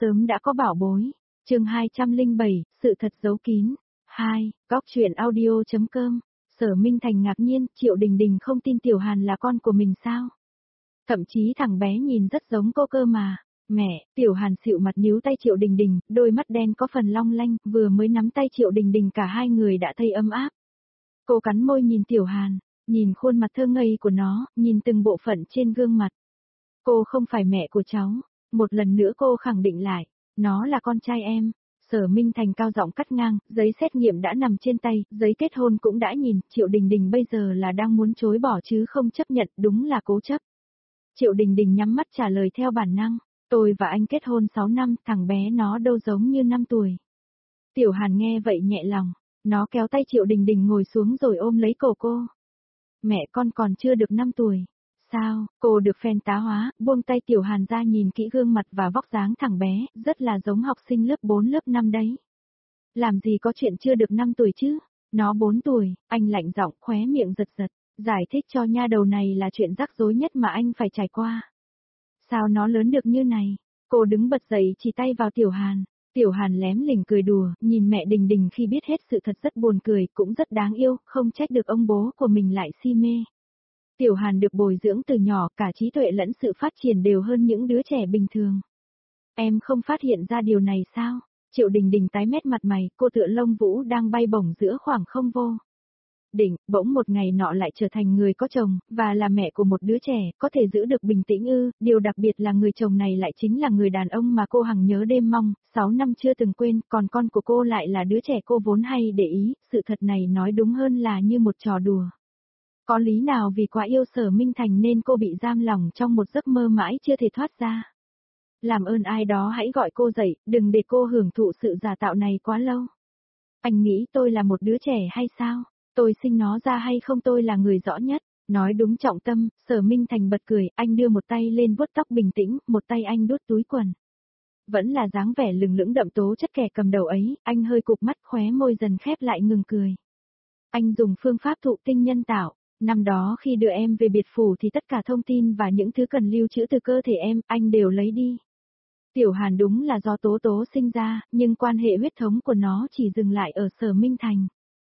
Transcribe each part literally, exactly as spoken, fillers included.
sớm đã có bảo bối. Chương hai trăm lẻ bảy, sự thật giấu kín. hai, Góc truyện audio.com. Sở Minh Thành ngạc nhiên, Triệu Đình Đình không tin Tiểu Hàn là con của mình sao? Thậm chí thằng bé nhìn rất giống cô cơ mà. Mẹ, Tiểu Hàn xịu mặt níu tay Triệu Đình Đình, đôi mắt đen có phần long lanh, vừa mới nắm tay Triệu Đình Đình cả hai người đã thấy ấm áp. Cô cắn môi nhìn Tiểu Hàn, nhìn khuôn mặt thơ ngây của nó, nhìn từng bộ phận trên gương mặt. Cô không phải mẹ của cháu, một lần nữa cô khẳng định lại, nó là con trai em. Sở Minh Thành cao giọng cắt ngang, giấy xét nghiệm đã nằm trên tay, giấy kết hôn cũng đã nhìn, Triệu Đình Đình bây giờ là đang muốn chối bỏ chứ không chấp nhận, đúng là cố chấp. Triệu Đình Đình nhắm mắt trả lời theo bản năng, tôi và anh kết hôn sáu năm, thằng bé nó đâu giống như năm tuổi. Tiểu Hàn nghe vậy nhẹ lòng, nó kéo tay Triệu Đình Đình ngồi xuống rồi ôm lấy cổ cô. Mẹ con còn chưa được năm tuổi. Sao, cô được phen tá hóa, buông tay Tiểu Hàn ra nhìn kỹ gương mặt và vóc dáng thằng bé, rất là giống học sinh lớp bốn lớp năm đấy. Làm gì có chuyện chưa được năm tuổi chứ, nó bốn tuổi, anh lạnh giọng khóe miệng giật giật, giải thích cho nha đầu này là chuyện rắc rối nhất mà anh phải trải qua. Sao nó lớn được như này, cô đứng bật dậy chỉ tay vào Tiểu Hàn. Tiểu Hàn lém lỉnh cười đùa, nhìn mẹ Đình Đình khi biết hết sự thật rất buồn cười, cũng rất đáng yêu, không trách được ông bố của mình lại si mê. Tiểu Hàn được bồi dưỡng từ nhỏ, cả trí tuệ lẫn sự phát triển đều hơn những đứa trẻ bình thường. Em không phát hiện ra điều này sao? Triệu Đình Đình tái mét mặt mày, cô tựa lông vũ đang bay bổng giữa khoảng không vô định, bỗng một ngày nọ lại trở thành người có chồng, và là mẹ của một đứa trẻ, có thể giữ được bình tĩnh ư, điều đặc biệt là người chồng này lại chính là người đàn ông mà cô hằng nhớ đêm mong, sáu năm chưa từng quên, còn con của cô lại là đứa trẻ cô vốn hay để ý, sự thật này nói đúng hơn là như một trò đùa. Có lý nào vì quá yêu Sở Minh Thành nên cô bị giam lỏng trong một giấc mơ mãi chưa thể thoát ra. Làm ơn ai đó hãy gọi cô dậy, đừng để cô hưởng thụ sự giả tạo này quá lâu. Anh nghĩ tôi là một đứa trẻ hay sao? Tôi sinh nó ra hay không tôi là người rõ nhất. Nói đúng trọng tâm, Sở Minh Thành bật cười, anh đưa một tay lên vuốt tóc bình tĩnh, một tay anh đút túi quần. Vẫn là dáng vẻ lừng lững đậm tố chất kẻ cầm đầu ấy, anh hơi cụp mắt khóe môi dần khép lại ngừng cười. Anh dùng phương pháp thụ tinh nhân tạo. Năm đó khi đưa em về biệt phủ thì tất cả thông tin và những thứ cần lưu trữ từ cơ thể em, anh đều lấy đi. Tiểu Hàn đúng là do Tố Tố sinh ra, nhưng quan hệ huyết thống của nó chỉ dừng lại ở Sở Minh Thành.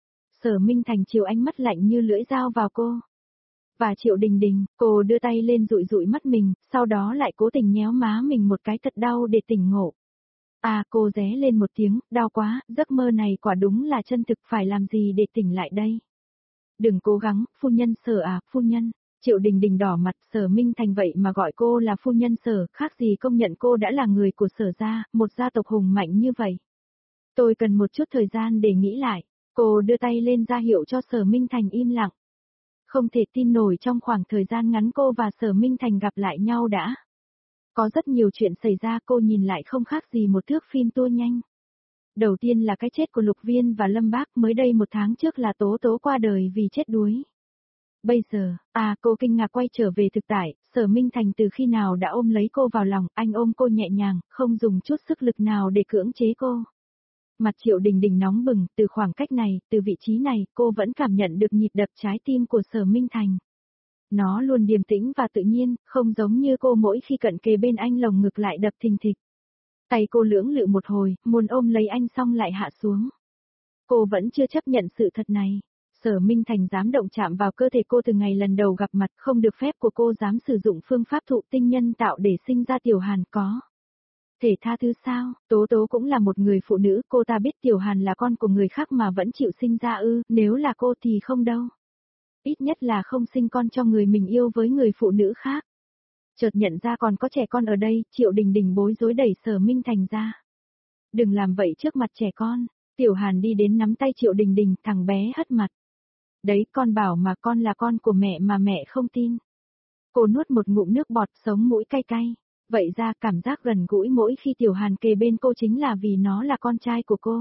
Sở Minh Thành chiều ánh mắt lạnh như lưỡi dao vào cô. Và Triệu Đình Đình, cô đưa tay lên dụi dụi mắt mình, sau đó lại cố tình nhéo má mình một cái thật đau để tỉnh ngộ. À, cô ré lên một tiếng, đau quá, giấc mơ này quả đúng là chân thực, phải làm gì để tỉnh lại đây? Đừng cố gắng, phu nhân Sở à, phu nhân. Triệu Đình Đình đỏ mặt, Sở Minh Thành vậy mà gọi cô là phu nhân Sở, khác gì công nhận cô đã là người của Sở gia, một gia tộc hùng mạnh như vậy. Tôi cần một chút thời gian để nghĩ lại. Cô đưa tay lên ra hiệu cho Sở Minh Thành im lặng. Không thể tin nổi trong khoảng thời gian ngắn cô và Sở Minh Thành gặp lại nhau đã. Có rất nhiều chuyện xảy ra, cô nhìn lại không khác gì một thước phim tua nhanh. Đầu tiên là cái chết của Lục Viên và Lâm Bác, mới đây một tháng trước là Tố Tố qua đời vì chết đuối. Bây giờ, à cô kinh ngạc quay trở về thực tại, Sở Minh Thành từ khi nào đã ôm lấy cô vào lòng, anh ôm cô nhẹ nhàng, không dùng chút sức lực nào để cưỡng chế cô. Mặt Triệu Đình Đình nóng bừng, từ khoảng cách này, từ vị trí này, cô vẫn cảm nhận được nhịp đập trái tim của Sở Minh Thành. Nó luôn điềm tĩnh và tự nhiên, không giống như cô mỗi khi cận kề bên anh lồng ngực lại đập thình thịch. Tay cô lưỡng lự một hồi, muốn ôm lấy anh xong lại hạ xuống. Cô vẫn chưa chấp nhận sự thật này. Sở Minh Thành dám động chạm vào cơ thể cô từ ngày lần đầu gặp mặt, không được phép của cô dám sử dụng phương pháp thụ tinh nhân tạo để sinh ra Tiểu Hàn có. Thể tha thứ sao, Tố Tố cũng là một người phụ nữ, cô ta biết Tiểu Hàn là con của người khác mà vẫn chịu sinh ra ư, nếu là cô thì không đâu. Ít nhất là không sinh con cho người mình yêu với người phụ nữ khác. Chợt nhận ra còn có trẻ con ở đây, Triệu Đình Đình bối rối đẩy Sở Minh Thành ra. Đừng làm vậy trước mặt trẻ con. Tiểu Hàn đi đến nắm tay Triệu Đình Đình, thằng bé hất mặt. Đấy, con bảo mà con là con của mẹ mà mẹ không tin. Cô nuốt một ngụm nước bọt, sống mũi cay cay. Vậy ra cảm giác gần gũi mỗi khi Tiểu Hàn kề bên cô chính là vì nó là con trai của cô.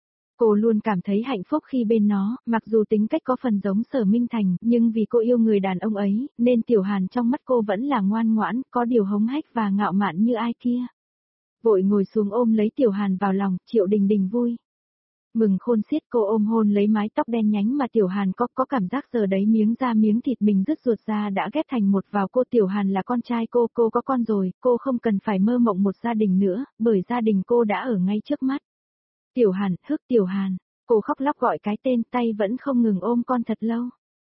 Cô luôn cảm thấy hạnh phúc khi bên nó, mặc dù tính cách có phần giống Sở Minh Thành, nhưng vì cô yêu người đàn ông ấy, nên Tiểu Hàn trong mắt cô vẫn là ngoan ngoãn, có điều hống hách và ngạo mạn như ai kia. Vội ngồi xuống ôm lấy Tiểu Hàn vào lòng, Triệu Đình Đình vui Mừng khôn xiết cô ôm hôn lấy mái tóc đen nhánh mà Tiểu Hàn có có cảm giác giờ đấy miếng da miếng thịt mình rứt ruột ra đã ghép thành một vào cô. Tiểu Hàn là con trai cô, cô có con rồi, cô không cần phải mơ mộng một gia đình nữa, bởi gia đình cô đã ở ngay trước mắt. Tiểu Hàn, hức Tiểu Hàn, cô khóc lóc gọi cái tên, tay vẫn không ngừng ôm con thật lâu.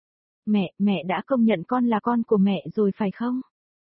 Mẹ, mẹ đã công nhận con là con của mẹ rồi phải không?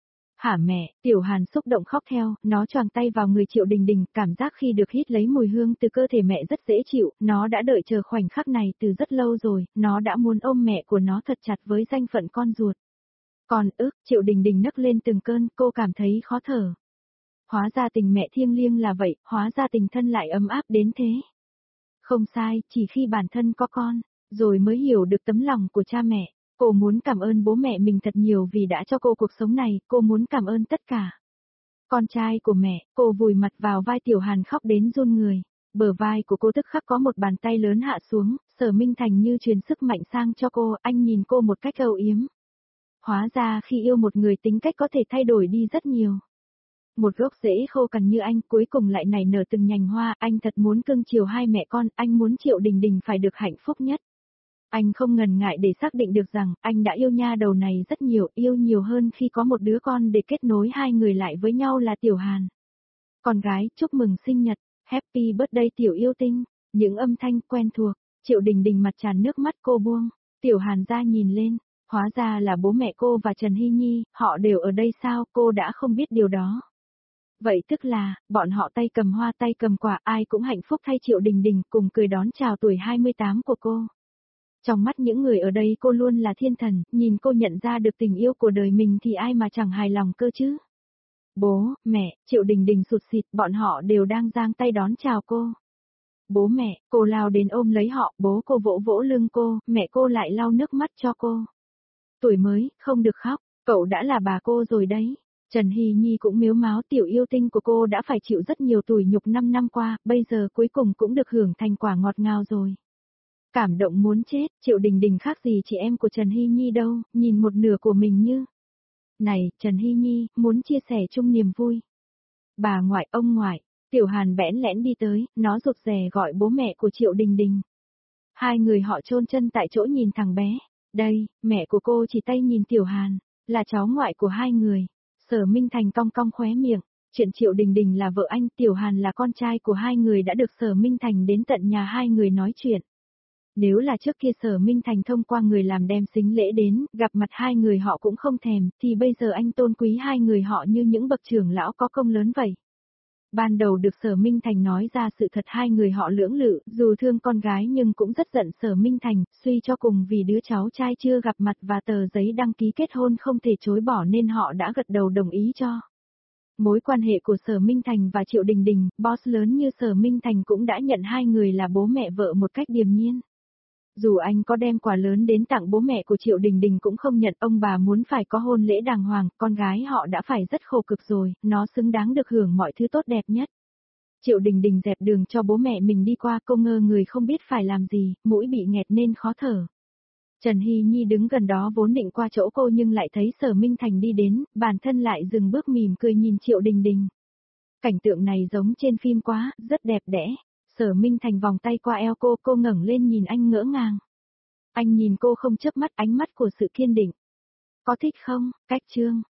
Hả mẹ, Tiểu Hàn xúc động khóc theo, nó choàng tay vào người Triệu Đình Đình, cảm giác khi được hít lấy mùi hương từ cơ thể mẹ rất dễ chịu, nó đã đợi chờ khoảnh khắc này từ rất lâu rồi, nó đã muốn ôm mẹ của nó thật chặt với danh phận con ruột. Còn ức, Triệu Đình Đình nấc lên từng cơn, cô cảm thấy khó thở. Hóa ra tình mẹ thiêng liêng là vậy, hóa ra tình thân lại ấm áp đến thế. Không sai, chỉ khi bản thân có con, rồi mới hiểu được tấm lòng của cha mẹ. Cô muốn cảm ơn bố mẹ mình thật nhiều vì đã cho cô cuộc sống này, cô muốn cảm ơn tất cả. Con trai của mẹ, cô vùi mặt vào vai Tiểu Hàn khóc đến run người. Bờ vai của cô tức khắc có một bàn tay lớn hạ xuống, Sở Minh Thành như truyền sức mạnh sang cho cô, anh nhìn cô một cách âu yếm. Hóa ra khi yêu một người tính cách có thể thay đổi đi rất nhiều. Một gốc rễ khô cằn như anh cuối cùng lại nảy nở từng nhành hoa, anh thật muốn cưng chiều hai mẹ con, anh muốn Triệu Đình Đình phải được hạnh phúc nhất. Anh không ngần ngại để xác định được rằng anh đã yêu nha đầu này rất nhiều, yêu nhiều hơn khi có một đứa con để kết nối hai người lại với nhau là Tiểu Hàn. Con gái, chúc mừng sinh nhật, happy birthday Tiểu yêu tinh, những âm thanh quen thuộc, Triệu Đình Đình mặt tràn nước mắt cô buông, Tiểu Hàn ra nhìn lên, hóa ra là bố mẹ cô và Trần Hy Nhi, họ đều ở đây sao, cô đã không biết điều đó. Vậy tức là, bọn họ tay cầm hoa tay cầm quả ai cũng hạnh phúc thay Triệu Đình Đình cùng cười đón chào tuổi hai mươi tám của cô. Trong mắt những người ở đây cô luôn là thiên thần, nhìn cô nhận ra được tình yêu của đời mình thì ai mà chẳng hài lòng cơ chứ. Bố, mẹ, Triệu Đình Đình sụt sịt, bọn họ đều đang giang tay đón chào cô. Bố mẹ, cô lao đến ôm lấy họ, bố cô vỗ vỗ lưng cô, mẹ cô lại lau nước mắt cho cô. Tuổi mới, không được khóc, cậu đã là bà cô rồi đấy. Trần Hy Nhi cũng mếu máo tiểu yêu tinh của cô đã phải chịu rất nhiều tủi nhục năm năm qua, bây giờ cuối cùng cũng được hưởng thành quả ngọt ngào rồi. Cảm động muốn chết, Triệu Đình Đình khác gì chị em của Trần Hy Nhi đâu, nhìn một nửa của mình như. Này, Trần Hy Nhi, muốn chia sẻ chung niềm vui. Bà ngoại, ông ngoại, Tiểu Hàn bẽn lẽn đi tới, nó rụt rè gọi bố mẹ của Triệu Đình Đình. Hai người họ chôn chân tại chỗ nhìn thằng bé. Đây, mẹ của cô chỉ tay nhìn Tiểu Hàn, là cháu ngoại của hai người. Sở Minh Thành cong cong khóe miệng, chuyện Triệu Đình Đình là vợ anh, Tiểu Hàn là con trai của hai người đã được Sở Minh Thành đến tận nhà hai người nói chuyện. Nếu là trước kia Sở Minh Thành thông qua người làm đem sính lễ đến, gặp mặt hai người họ cũng không thèm, thì bây giờ anh tôn quý hai người họ như những bậc trưởng lão có công lớn vậy. Ban đầu được Sở Minh Thành nói ra sự thật hai người họ lưỡng lự, dù thương con gái nhưng cũng rất giận Sở Minh Thành, suy cho cùng vì đứa cháu trai chưa gặp mặt và tờ giấy đăng ký kết hôn không thể chối bỏ nên họ đã gật đầu đồng ý cho. Mối quan hệ của Sở Minh Thành và Triệu Đình Đình, boss lớn như Sở Minh Thành cũng đã nhận hai người là bố mẹ vợ một cách điềm nhiên. Dù anh có đem quà lớn đến tặng bố mẹ của Triệu Đình Đình cũng không nhận, ông bà muốn phải có hôn lễ đàng hoàng, con gái họ đã phải rất khổ cực rồi, nó xứng đáng được hưởng mọi thứ tốt đẹp nhất. Triệu Đình Đình dẹp đường cho bố mẹ mình đi qua, cô ngơ người không biết phải làm gì, mũi bị nghẹt nên khó thở. Trần Hy Nhi đứng gần đó vốn định qua chỗ cô nhưng lại thấy Sở Minh Thành đi đến, bản thân lại dừng bước mỉm cười nhìn Triệu Đình Đình. Cảnh tượng này giống trên phim quá, rất đẹp đẽ. Sở Minh Thành vòng tay qua eo cô, cô ngẩng lên nhìn anh ngỡ ngàng. Anh nhìn cô không chớp mắt, ánh mắt của sự kiên định. Có thích không, cách chương.